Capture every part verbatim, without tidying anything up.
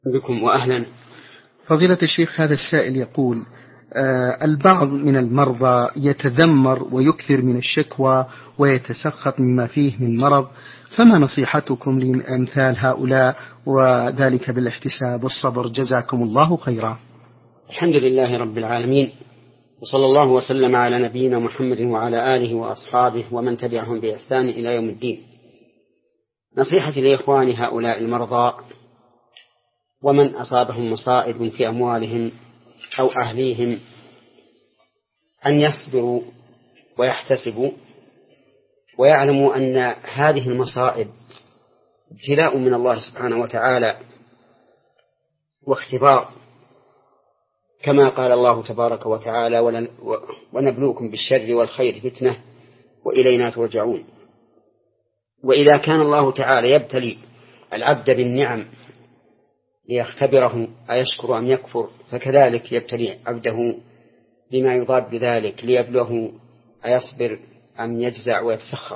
بكم وأهلا. فضيلة الشيخ، هذا السائل يقول: آه البعض من المرضى يتذمر ويكثر من الشكوى ويتسخط مما فيه من مرض، فما نصيحتكم لأمثال هؤلاء وذلك بالاحتساب والصبر؟ جزاكم الله خيرا. الحمد لله رب العالمين، وصلى الله وسلم على نبينا محمد وعلى آله وأصحابه ومن تبعهم بإحسان إلى يوم الدين. نصيحتي لإخواني هؤلاء المرضى ومن أصابهم مصائب في أموالهم أو أهليهم أن يصبروا ويحتسبوا ويعلموا أن هذه المصائب ابتلاء من الله سبحانه وتعالى واختبار، كما قال الله تبارك وتعالى: ونبلوكم بالشر والخير فتنة وإلينا ترجعون. وإذا كان الله تعالى يبتلي العبد بالنعم ليختبره أيشكر أم يكفر، فكذلك يبتلي عبده بما يضاد ذلك ليبلوه أيصبر أم يجزع ويتسخط.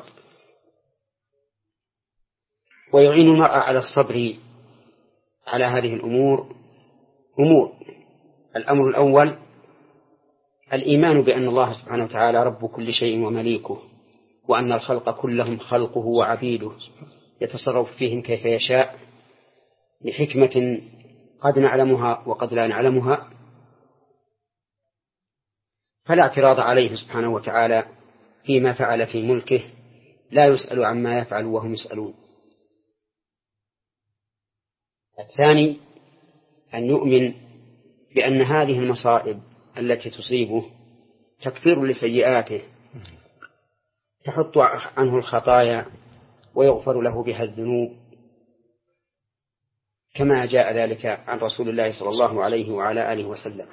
ويعين المرء على الصبر على هذه الأمور أمور: الأمر الأول الإيمان بأن الله سبحانه وتعالى رب كل شيء ومليكه، وأن الخلق كلهم خلقه وعبيده يتصرف فيهم كيف يشاء لحكمة قد نعلمها وقد لا نعلمها، فلا اعتراض عليه سبحانه وتعالى فيما فعل في ملكه، لا يسأل عما يفعل وهم يسألون. الثاني أن يؤمن بأن هذه المصائب التي تصيبه تكفير لسيئاته، تحط عنه الخطايا ويغفر له بها الذنوب، كما جاء ذلك عن رسول الله صلى الله عليه وعلى آله وسلم.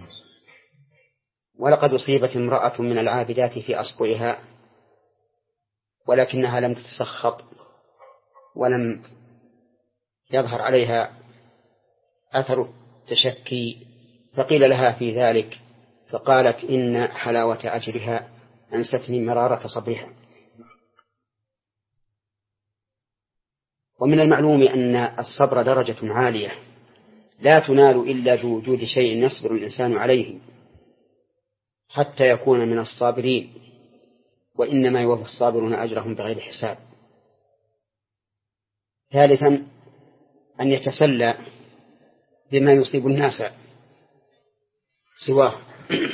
ولقد أصيبت امرأة من العابدات في أصبعها ولكنها لم تتسخط ولم يظهر عليها أثر التشكي، فقيل لها في ذلك فقالت: إن حلاوة أجرها أنستني مرارة صبرها. ومن المعلوم أن الصبر درجة عالية لا تنال إلا بوجود شيء يصبر الإنسان عليه حتى يكون من الصابرين، وإنما يوفى الصابرون أجرهم بغير حساب. ثالثا أن يتسلى بما يصيب الناس سواه،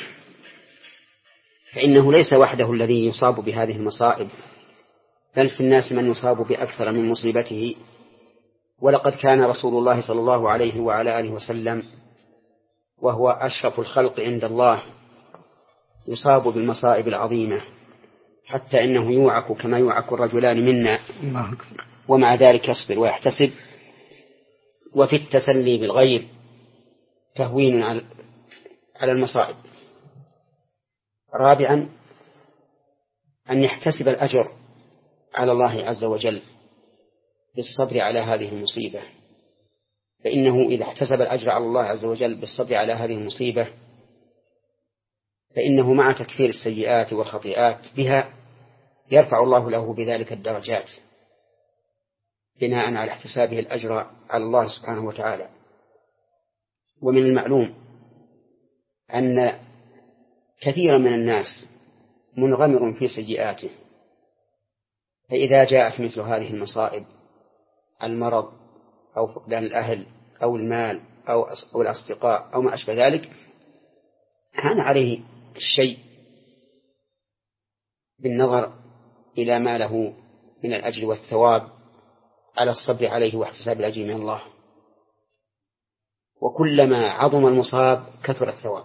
فإنه ليس وحده الذي يصاب بهذه المصائب، بل في الناس من يصاب بأكثر من مصيبته. ولقد كان رسول الله صلى الله عليه وعلى آله وسلم وهو أشرف الخلق عند الله يصاب بالمصائب العظيمة، حتى إنه يوعك كما يوعك الرجلان منا، ومع ذلك يصبر ويحتسب. وفي التسلي بالغير تهوين على المصائب. رابعا أن يحتسب الأجر على الله عز وجل بالصبر على هذه المصيبة، فإنه إذا احتسب الأجر على الله عز وجل بالصبر على هذه المصيبة فإنه مع تكفير السيئات والخطيئات بها يرفع الله له بذلك الدرجات بناء على احتسابه الأجر على الله سبحانه وتعالى. ومن المعلوم أن كثيرا من الناس منغمر في سيئاته، فإذا جاءت مثل هذه المصائب، المرض أو فقدان الأهل أو المال أو الأصدقاء أو ما أشبه ذلك، هان عليه الشيء بالنظر إلى ما له من الأجر والثواب على الصبر عليه واحتساب الأجر من الله. وكلما عظم المصاب كثر الثواب.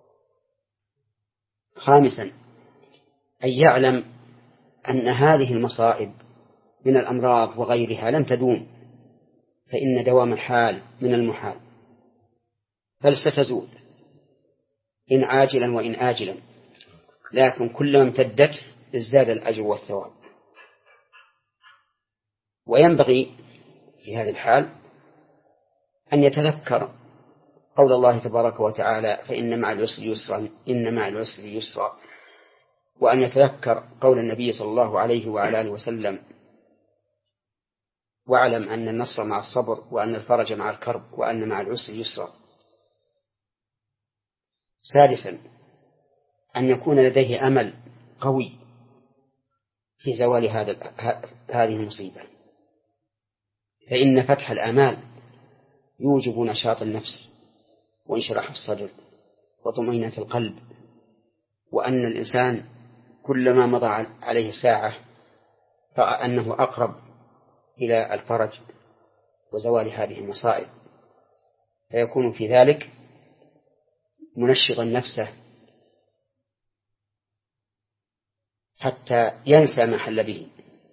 خامسا أن يعلم أن هذه المصائب من الأمراض وغيرها لن تدوم، فإن دوام الحال من المحال، بل ستزول إن عاجلا وإن آجلا، لكن كلما امتدت ازداد الأجر والثواب. وينبغي في هذه الحال أن يتذكر قول الله تبارك وتعالى: فإن مع العسر يسرا إن مع العسر يسرا، وأن يتذكر قول النبي صلى الله عليه وعلى آله وسلم: واعلم أن النصر مع الصبر، وأن الفرج مع الكرب، وأن مع العسر يسرا. سادسا أن يكون لديه أمل قوي في زوال هذا هذه المصيبة، فإن فتح الآمال يوجب نشاط النفس وانشراح الصدر وطمأنينة القلب، وأن الإنسان كلما مضى عليه ساعة رأى أنه أقرب إلى الفرج وزوال هذه المصائب، فيكون في ذلك منشطا نفسه حتى ينسى ما حل به.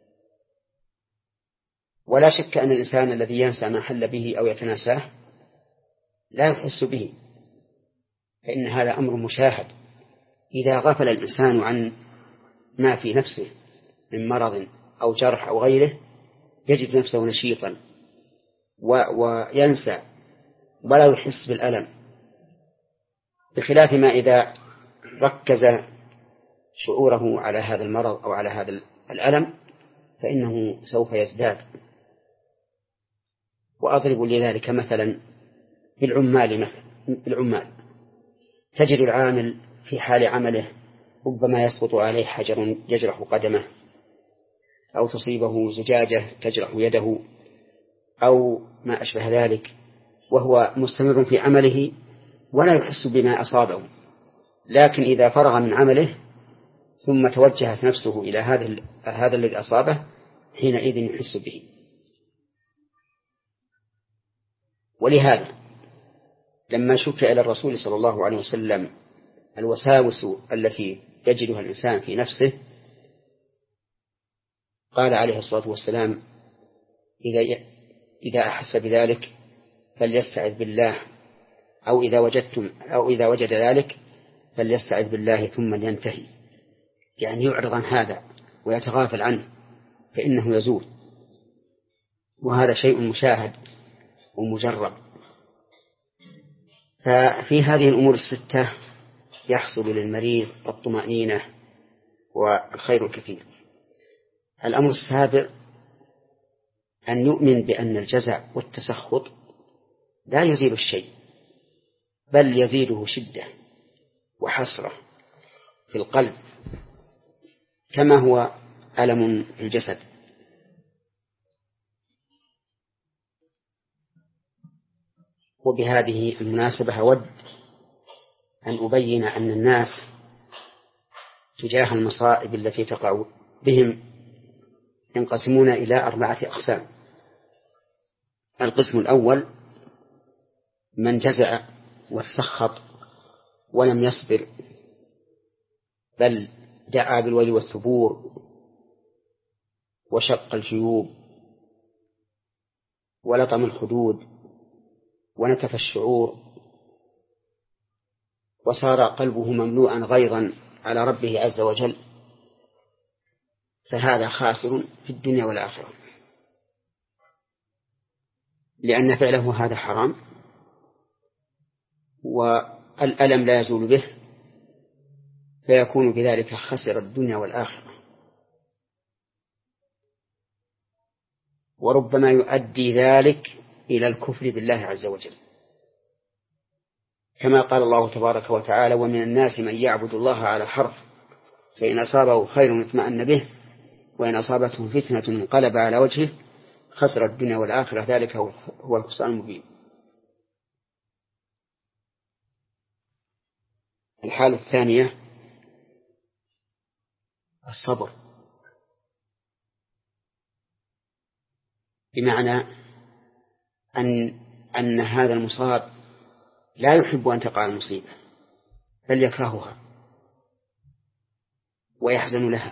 ولا شك أن الإنسان الذي ينسى ما حل به أو يتناساه لا يحس به، فإن هذا أمر مشاهد. إذا غفل الإنسان عن ما في نفسه من مرض أو جرح أو غيره يجد نفسه نشيطا وينسى ولا يحس بالألم، بخلاف ما إذا ركز شعوره على هذا المرض أو على هذا الألم فإنه سوف يزداد. وأضرب لذلك مثلا بالعمال مثلا بالعمال تجد العامل في حال عمله ربما يسقط عليه حجر يجرح قدمه، أو تصيبه زجاجة تجرح يده، أو ما أشبه ذلك، وهو مستمر في عمله ولا يحس بما أصابه. لكن إذا فرغ من عمله ثم توجهت نفسه إلى هذا هذا الذي أصابه حينئذ يحس به. ولهذا لما شكى إلى الرسول صلى الله عليه وسلم الوساوس التي يجدها الإنسان في نفسه قال عليه الصلاة والسلام: إذا إذا أحس بذلك فليستعذ بالله، أو إذا وجدتم أو إذا وجد ذلك فليستعذ بالله ثم لينتهي، يعني يعرض عن هذا ويتغافل عنه فإنه يزول. وهذا شيء مشاهد ومجرب. ففي هذه الأمور الستة يحصل للمريض الطمأنينة والخير الكثير. الأمر السابع أن يؤمن بأن الجزع والتسخط لا يزيل الشيء، بل يزيده شدة وحسرة في القلب كما هو ألم في الجسد. وبهذه المناسبة أود أن أبين أن الناس تجاه المصائب التي تقع بهم ينقسمون إلى أربعة أقسام. القسم الأول من جزع وتسخط ولم يصبر، بل دعا بالويل والثبور وشق الجيوب ولطم الخدود ونتف الشعور، وصار قلبه مملوءا غيظا على ربه عز وجل، فهذا خاسر في الدنيا والآخرة، لأن فعله هذا حرام والألم لا يزول به، فيكون بذلك خسر الدنيا والآخرة. وربما يؤدي ذلك إلى الكفر بالله عز وجل، كما قال الله تبارك وتعالى: ومن الناس من يعبد الله على حرف فإن أصابه خير اطمأن به وإن أصابته فتنة انقلب على وجهه خسر الدنيا والآخرة ذلك هو الخسران المبين. الحالة الثانية الصبر، بمعنى أن أن هذا المصاب لا يحب أن تقع المصيبة بل يكرهها ويحزن لها،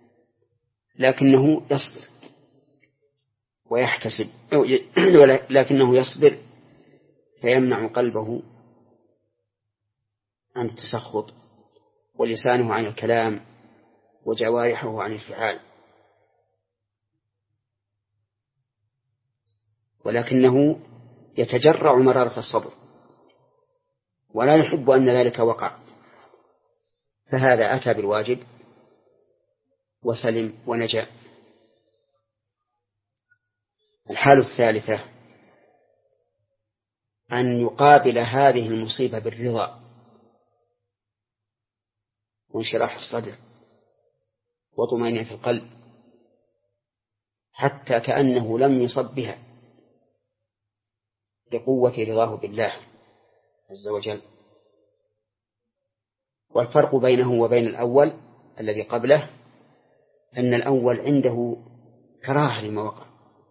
لكنه يصبر ويحتسب، لكنه يصبر فيمنع قلبه عن التسخط ولسانه عن الكلام وجوارحه عن الفعال، ولكنه يتجرع مرارة الصبر ولا يحب أن ذلك وقع، فهذا أتى بالواجب وسلم ونجا. الحالة الثالثة أن يقابل هذه المصيبة بالرضا وانشراح الصدر وطمأنينة القلب حتى كأنه لم يصب بها لقوة رضاه بالله عز وجل. والفرق بينه وبين الأول الذي قبله أن الأول عنده كراهة لما وقع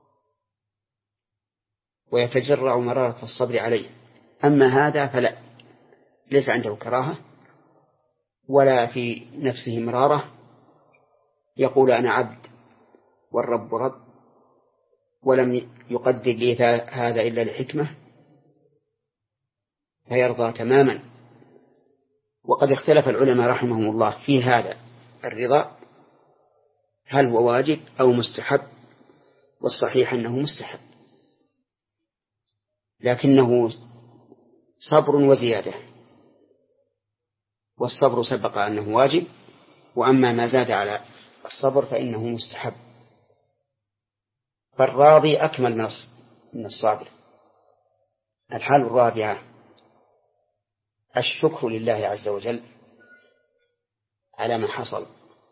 ويتجرع مرارة الصبر عليه، أما هذا فلا، ليس عنده كراهة ولا في نفسه مرارة، يقول أنا عبد والرب رب ولم يقدر لي هذا إلا لحكمة، فيرضى تماما. وقد اختلف العلماء رحمهم الله في هذا الرضا هل هو واجب أو مستحب، والصحيح أنه مستحب، لكنه صبر وزيادة، والصبر سبق أنه واجب، وأما ما زاد على الصبر فإنه مستحب. فالراضي أكمل من الصابر. الحال الرابعة الشكر لله عز وجل على ما حصل،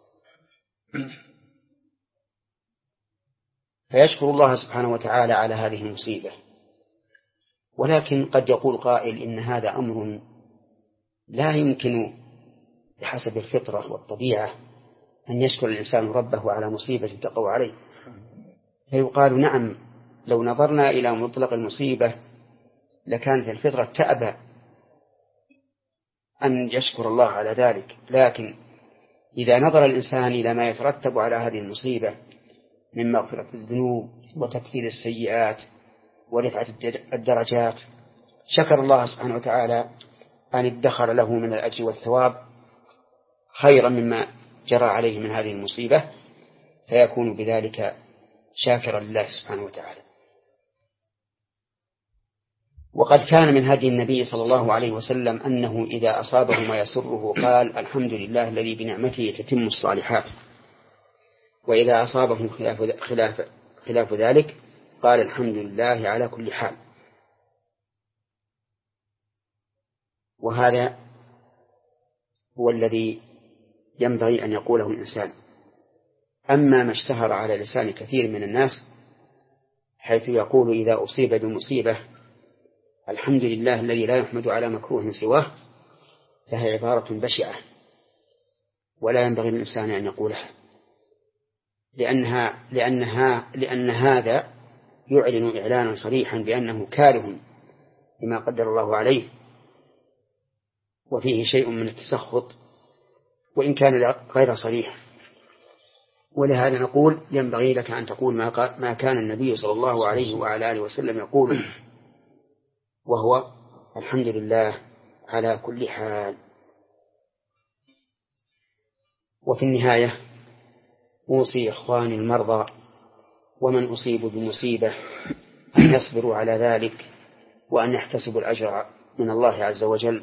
فيشكر الله سبحانه وتعالى على هذه المصيبة. ولكن قد يقول قائل إن هذا أمر لا يمكن بحسب الفطرة والطبيعة أن يشكر الإنسان ربه على مصيبة تقع عليه، فيقال نعم لو نظرنا إلى مطلق المصيبة لكانت الفطرة تأبى أن يشكر الله على ذلك، لكن إذا نظر الإنسان إلى ما يترتب على هذه المصيبة من مغفرة الذنوب وتكفير السيئات ورفعة الدرجات، شكر الله سبحانه وتعالى أن ادخر له من الأجر والثواب خيرا مما جرى عليه من هذه المصيبة، فيكون بذلك شاكرا لله سبحانه وتعالى. وقد كان من هدي النبي صلى الله عليه وسلم أنه إذا أصابه ما يسره قال الحمد لله الذي بنعمته تتم الصالحات، وإذا أصابه خلاف, خلاف, خلاف ذلك قال الحمد لله على كل حال. وهذا هو الذي ينبغي أن يقوله الإنسان. أما ما اشتهر على لسان كثير من الناس حيث يقول إذا أصيب بمصيبة الحمد لله الذي لا يحمد على مكروه سواه، فهي عبارة بشعة ولا ينبغي للإنسان أن يقولها، لأنها لأنها لأن هذا يعلن إعلانا صريحا بأنه كاره لما قدر الله عليه، وفيه شيء من التسخط وإن كان غير صريح. ولهذا نقول ينبغي لك أن تقول ما كان النبي صلى الله عليه وعلى آله وسلم يقول، وهو الحمد لله على كل حال. وفي النهاية أوصي إخواني المرضى ومن أصيبوا بمصيبة أن يصبروا على ذلك وأن يحتسبوا الأجر من الله عز وجل،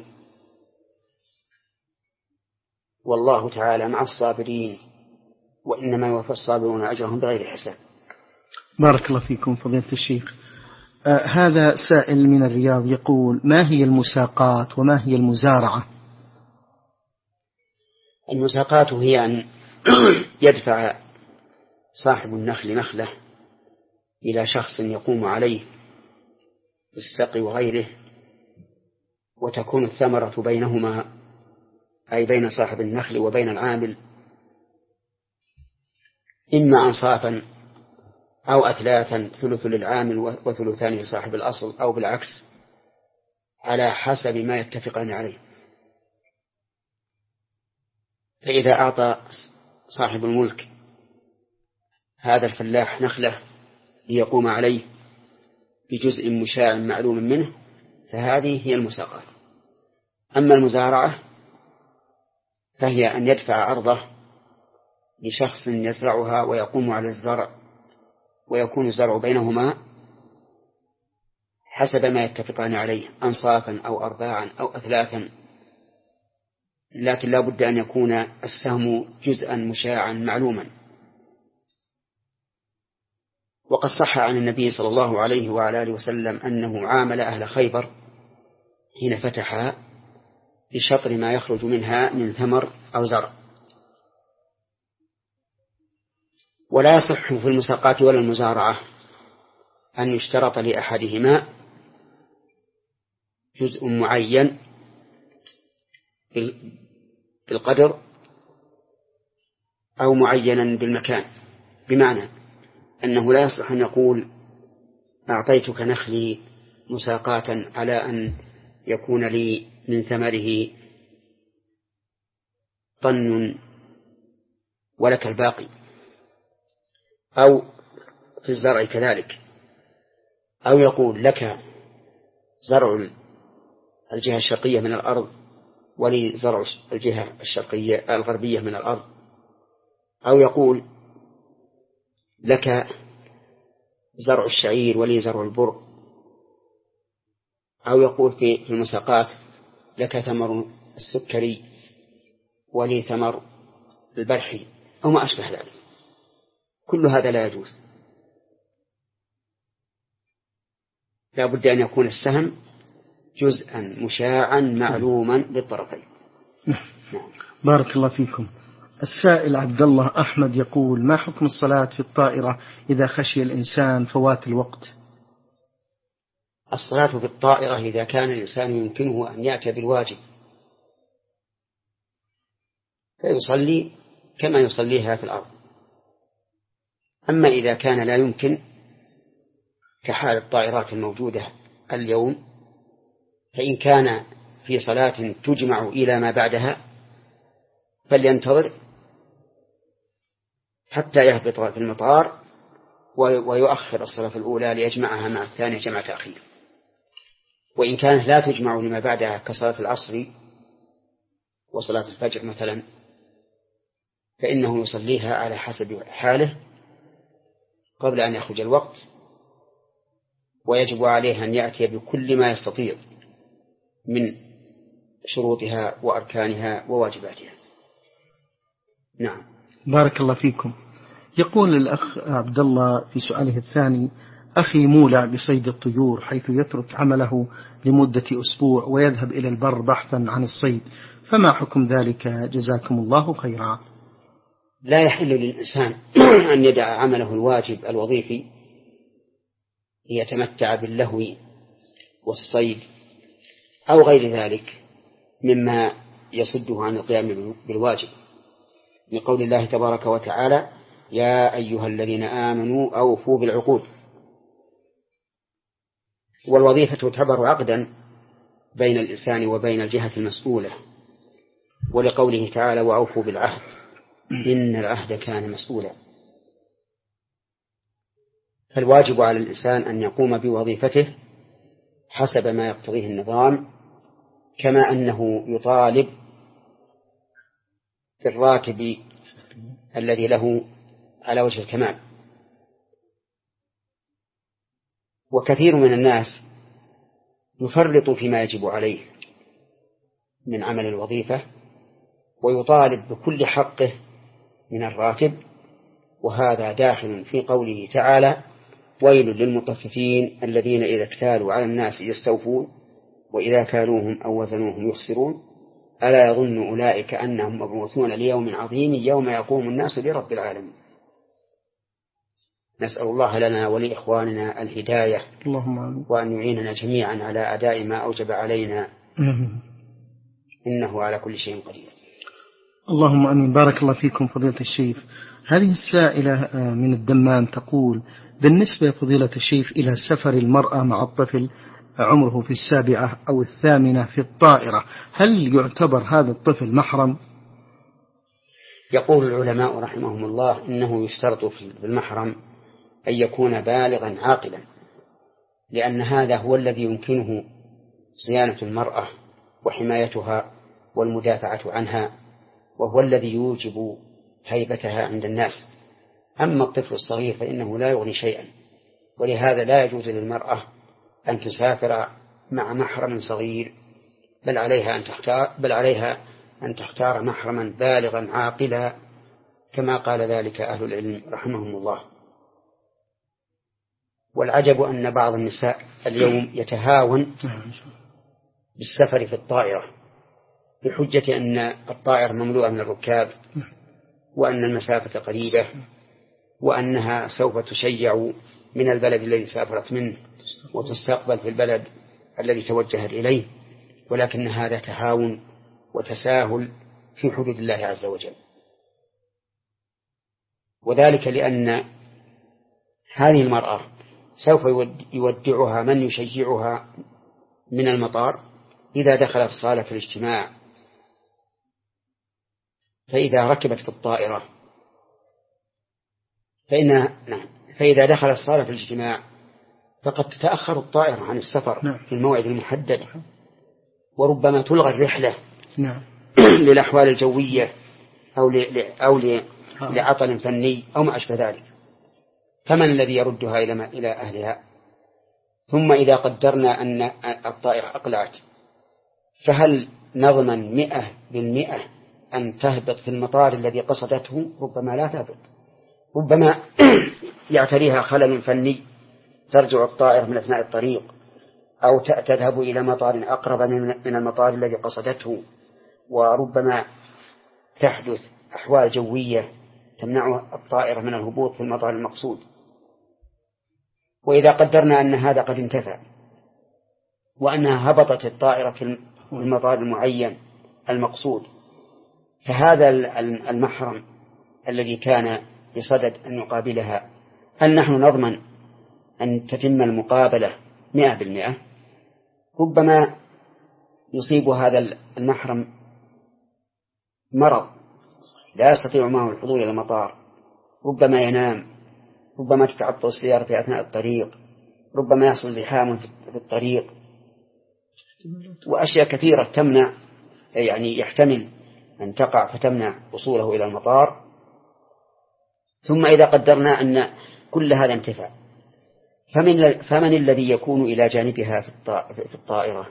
والله تعالى مع الصابرين وإنما يوفى الصابرون أجرهم بغير حساب. بارك الله فيكم فضيلة الشيخ. آه هذا سائل من الرياض يقول ما هي المساقات وما هي المزارعة؟ المساقات هي أن يدفع صاحب النخل نخلة إلى شخص يقوم عليه بالسقي وغيره، وتكون الثمرة بينهما أي بين صاحب النخل وبين العامل إما أنصافا أو أثلاثا، ثلث للعامل وثلثان لصاحب الأصل، أو بالعكس على حسب ما يتفقان عليه. فإذا أعطى صاحب الملك هذا الفلاح نخلة ليقوم عليه بجزء مشاع معلوم منه فهذه هي المساقات. أما المزارعة فهي أن يدفع أرضه لشخص يزرعها ويقوم على الزرع، ويكون الزرع بينهما حسب ما يتفقان عليه أنصافا أو أرباعا أو أثلاثا، لكن لا بد أن يكون السهم جزءا مشاعا معلوما. وقد صح عن النبي صلى الله عليه وعلى آله وسلم أنه عامل أهل خيبر حين فتحها بشطر ما يخرج منها من ثمر أو زرع. ولا يصح في المساقات ولا المزارعة أن يشترط لأحدهما جزء معين بالقدر أو معينا بالمكان، بمعنى أنه لا يصح أن يقول أعطيتك نخلي مساقاة على أن يكون لي من ثمره طن ولك الباقي، أو في الزرع كذلك، أو يقول لك زرع الجهة الشرقية من الأرض ولي زرع الجهة الشرقية الغربية من الأرض، أو يقول لك زرع الشعير ولي زرع البر، أو يقول في المساقات لك ثمر السكري ولي ثمر البرحي أو ما أشبه ذلك. كل هذا لا يجوز، لا بد أن يكون السهم جزءا مشاعا معلوما للطرفين. بارك الله فيكم. السائل عبد الله أحمد يقول: ما حكم الصلاة في الطائرة إذا خشي الإنسان فوات الوقت؟ الصلاة في الطائرة إذا كان الإنسان يمكنه أن يأتي بالواجب فيصلي كما يصليها في الأرض. أما إذا كان لا يمكن كحال الطائرات الموجودة اليوم، فإن كان في صلاة تجمع إلى ما بعدها فلينتظر حتى يهبط في المطار ويؤخر الصلاة الأولى ليجمعها مع الثانية جمع تأخير. وإن كانت لا تجمع لما بعدها كصلاة العصر وصلاة الفجر مثلا، فإنه يصليها على حسب حاله قبل أن يخرج الوقت، ويجب عليه أن يأتي بكل ما يستطيع من شروطها وأركانها وواجباتها. نعم. بارك الله فيكم. يقول الأخ عبد الله في سؤاله الثاني: أخي مولع بصيد الطيور، حيث يترك عمله لمدة أسبوع ويذهب إلى البر بحثا عن الصيد، فما حكم ذلك جزاكم الله خيرا؟ لا يحل للإنسان أن يدع عمله الواجب الوظيفي ليتمتع باللهو والصيد أو غير ذلك مما يصده عن القيام بالواجب، لقول الله تبارك وتعالى: يا أيها الذين آمنوا أوفوا بالعقود. والوظيفة تعتبر عقدا بين الإنسان وبين الجهة المسؤولة، ولقوله تعالى: وأوفوا بالعهد إن العهد كان مسؤولا. فالواجب على الإنسان أن يقوم بوظيفته حسب ما يقتضيه النظام، كما أنه يطالب في الراتب الذي له على وجه الكمال. وكثير من الناس يفرط فيما يجب عليه من عمل الوظيفة ويطالب بكل حقه من الراتب، وهذا داخل في قوله تعالى: ويل للمطففين الذين إذا اكتالوا على الناس يستوفون وإذا كالوهم أو وزنوهم يخسرون ألا يظن أولئك أنهم مبعوثون ليوم عظيم يوم يقوم الناس لرب العالمين. نسأل الله لنا ولإخواننا الهداية، اللهم وأن يعيننا جميعا على أداء ما أوجب علينا، إنه على كل شيء قدير. اللهم أمين. بارك الله فيكم فضيلة الشيخ. هذه السائلة من الدمام تقول: بالنسبة فضيلة الشيخ إلى سفر المرأة مع الطفل عمره في السابعة أو الثامنة في الطائرة، هل يعتبر هذا الطفل محرم؟ يقول العلماء رحمهم الله إنه يشترط في المحرم أن يكون بالغا عاقلا، لأن هذا هو الذي يمكنه صيانة المرأة وحمايتها والمدافعة عنها، وهو الذي يوجب هيبتها عند الناس. أما الطفل الصغير فإنه لا يغني شيئا، ولهذا لا يجوز للمرأة أن تسافر مع محرم صغير، بل عليها أن تختار بل عليها أن تختار محرما بالغا عاقلا، كما قال ذلك أهل العلم رحمهم الله. والعجب أن بعض النساء اليوم يتهاون بالسفر في الطائرة بحجة أن الطائرة مملوءة من الركاب وأن المسافة قريبة وأنها سوف تشيع من البلد الذي سافرت منه وتستقبل في البلد الذي توجهت إليه، ولكن هذا تهاون وتساهل في حدود الله عز وجل. وذلك لأن هذه المرأة سوف يودعها من يشيعها من المطار إذا دخلت صالة الاجتماع، فإذا ركبت في الطائرة فإن نعم فإذا دخلت صالة الاجتماع فقد تتأخر الطائرة عن السفر في الموعد المحدد، وربما تلغى الرحلة للأحوال الجوية أو أو لعطل فني أو ما أشبه ذلك، فمن الذي يردها إلى إلى أهلها؟ ثم إذا قدرنا أن الطائرة أقلعت فهل نضمن مئة بالمئة أن تهبط في المطار الذي قصدته؟ ربما لا تهبط، ربما يعتريها خلل فني ترجع الطائرة من أثناء الطريق، أو تذهب إلى مطار أقرب من المطار الذي قصدته، وربما تحدث أحوال جوية تمنع الطائرة من الهبوط في المطار المقصود. وإذا قدرنا أن هذا قد انتفع وأنها هبطت الطائرة في المطار المعين المقصود، فهذا المحرم الذي كان بصدد أن يقابلها هل نحن نضمن أن تتم المقابلة مئة بالمئة؟ ربما يصيب هذا المحرم مرض لا يستطيع معه الحضور إلى المطار، ربما ينام، ربما تتعطل السيارة في أثناء الطريق، ربما يحصل زحام في الطريق، وأشياء كثيرة تمنع، يعني يحتمل أن تقع فتمنع وصوله إلى المطار. ثم إذا قدرنا أن كل هذا انتفع، فمن, فمن الذي يكون إلى جانبها في الطائرة؟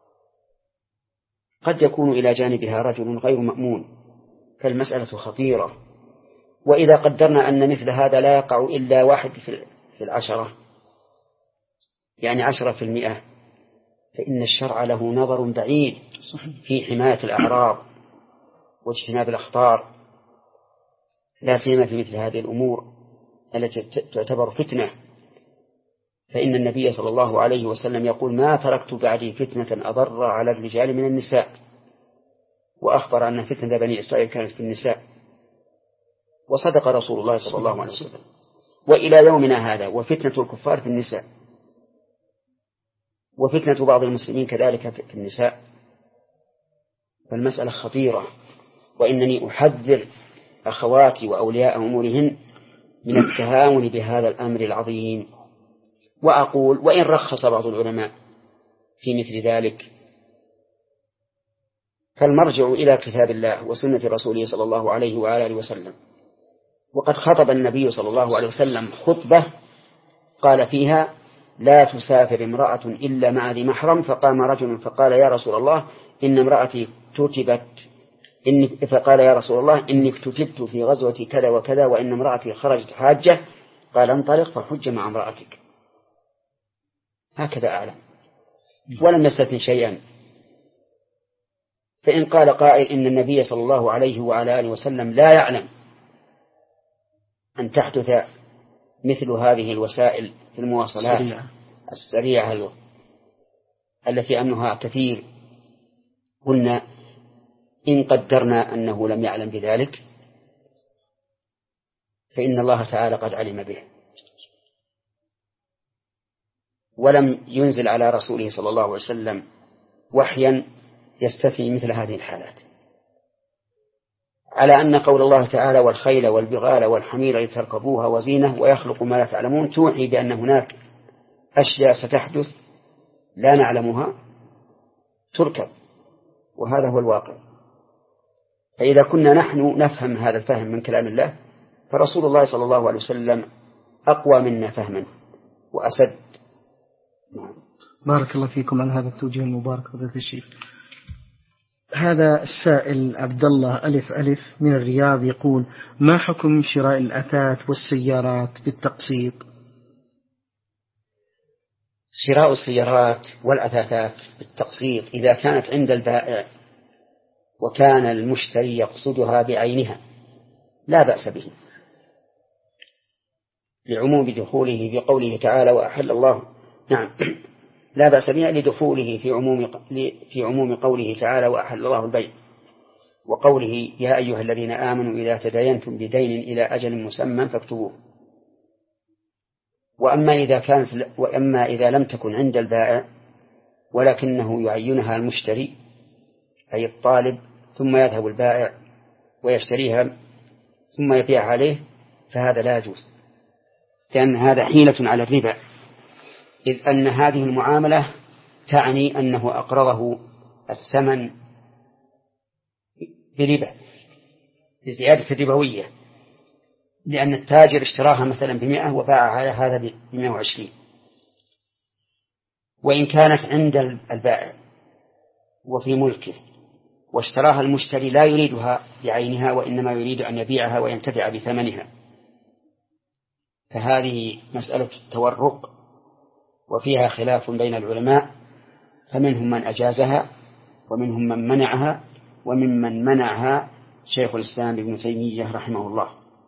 قد يكون إلى جانبها رجل غير مأمون، فالمسألة خطيرة. وإذا قدرنا أن مثل هذا لا يقع إلا واحد في العشرة، يعني عشرة في المئة، فإن الشرع له نظر بعيد في حماية الأعراض واجتناب الأخطار، لا سيما في مثل هذه الأمور التي تعتبر فتنة. فإن النبي صلى الله عليه وسلم يقول: ما تركت بعدي فتنة أضر على الرجال من النساء، وأخبر أن فتنة بني إسرائيل كانت في النساء، وصدق رسول الله صلى الله عليه وسلم. وإلى يومنا هذا وفتنة الكفار في النساء، وفتنة بعض المسلمين كذلك في النساء، فالمسألة خطيرة. وإنني أحذر أخواتي وأولياء أمورهن من التهاون بهذا الأمر العظيم، وأقول: وإن رخص بعض العلماء في مثل ذلك فالمرجع إلى كتاب الله وسنة رسوله صلى الله عليه وآله وسلم. وقد خطب النبي صلى الله عليه وسلم خطبة قال فيها: لا تسافر امرأة إلا مع ذي محرم. فقام رجل فقال: يا رسول الله إن امرأتي اكتتبت إني فقال: يا رسول الله إني اكتتبت في غزوة كذا وكذا، وإن امرأتي خرجت حاجة. قال: انطلق فحج مع امرأتك. هكذا أعلم، ولم يستثن شيئا. فإن قال قائل إن النبي صلى الله عليه وعلى آله وسلم لا يعلم أن تحدث مثل هذه الوسائل في المواصلات السريعة, السريعة التي أمنها كثير، قلنا: إن قدرنا أنه لم يعلم بذلك فإن الله تعالى قد علم به، ولم ينزل على رسوله صلى الله عليه وسلم وحيا يستثني مثل هذه الحالات، على أن قول الله تعالى: والخيل والبغال والحمير لتركبوها وزينة ويخلق ما لا تعلمون، توحي بأن هناك أشياء ستحدث لا نعلمها تركب، وهذا هو الواقع. فإذا كنا نحن نفهم هذا الفهم من كلام الله، فرسول الله صلى الله عليه وسلم أقوى منا فهما وأسد. بارك الله فيكم على هذا التوجيه المبارك فضيلة الشيخ. هذا السائل عبد الله ألف ألف من الرياض يقول: ما حكم شراء الأثاث والسيارات بالتقسيط؟ شراء السيارات والأثاثات بالتقسيط إذا كانت عند البائع وكان المشتري يقصدها بعينها لا بأس به، لعموم دخوله في قوله تعالى وأحل الله نعم لا بأس بها لدخوله في عموم في عموم قوله تعالى وأحل الله البيع، وقوله يا أيها الذين آمنوا إذا تداينتم بدين إلى أجل مسمى فاكتبوه. وأما إذا كانت وأما إذا لم تكن عند البائع ولكنه يعينها المشتري أي الطالب ثم يذهب البائع ويشتريها ثم يبيع عليه فهذا لا يجوز، لأن هذا حيلة على الربا، إذ أن هذه المعاملة تعني أنه أقرضه الثمن بربا بزيادة الربوية، لأن التاجر اشتراها مثلا بمئة وباع على هذا بمئة وعشرين. وإن كانت عند البائع وفي ملكه واشتراها المشتري لا يريدها بعينها وإنما يريد أن يبيعها وينتفع بثمنها، فهذه مسألة التورق وفيها خلاف بين العلماء، فمنهم من أجازها ومنهم من منعها، وممن منعها شيخ الإسلام ابن تيمية رحمه الله.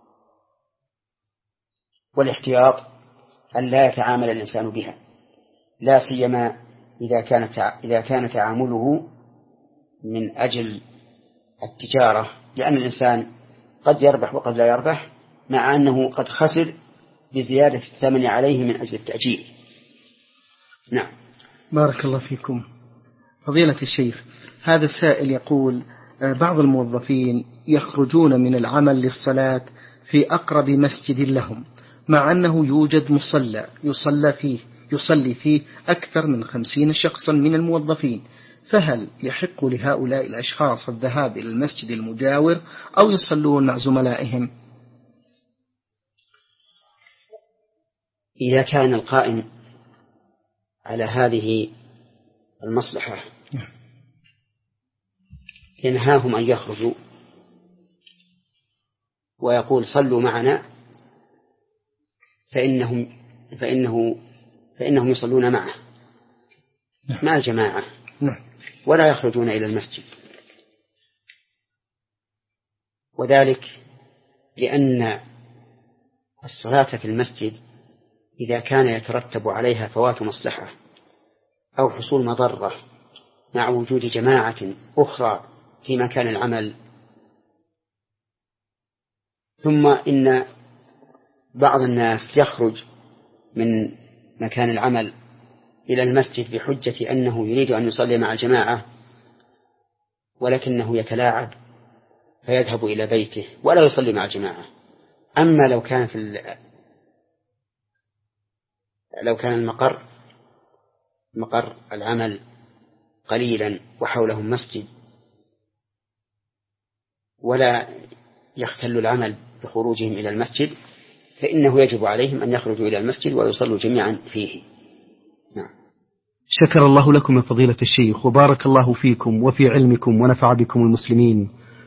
والاحتياط أن لا يتعامل الإنسان بها، لا سيما إذا كان إذا كان تعامله من أجل التجارة، لأن الإنسان قد يربح وقد لا يربح، مع أنه قد خسر بزيادة الثمن عليه من أجل التأجيل. نعم. بارك الله فيكم. فضيلة الشيخ، هذا السائل يقول بعض الموظفين يخرجون من العمل للصلاة في أقرب مسجد لهم، مع أنه يوجد مصلى يصلى فيه يصلي فيه أكثر من خمسين شخصا من الموظفين، فهل يحق لهؤلاء الأشخاص الذهاب إلى المسجد المجاور أو يصلون مع زملائهم؟ إذا كان القائم على هذه المصلحة ينهاهم أن يخرجوا ويقول صلوا معنا، فإنهم فإنه فإنهم يصلون معه مع الجماعة ولا يخرجون إلى المسجد، وذلك لأن الصلاة في المسجد إذا كان يترتب عليها فوات مصلحة أو حصول مضرة مع وجود جماعة أخرى في مكان العمل، ثم إن بعض الناس يخرج من مكان العمل إلى المسجد بحجة أنه يريد أن يصلي مع الجماعة ولكنه يتلاعب فيذهب إلى بيته ولا يصلي مع الجماعة. أما لو كان في لو كان المقر مقر العمل قليلا وحولهم مسجد ولا يختل العمل بخروجهم إلى المسجد، فإنه يجب عليهم أن يخرجوا إلى المسجد ويصلوا جميعا فيه. نعم. شكر الله لكم يا فضيلة الشيخ، وبارك الله فيكم وفي علمكم ونفع بكم المسلمين.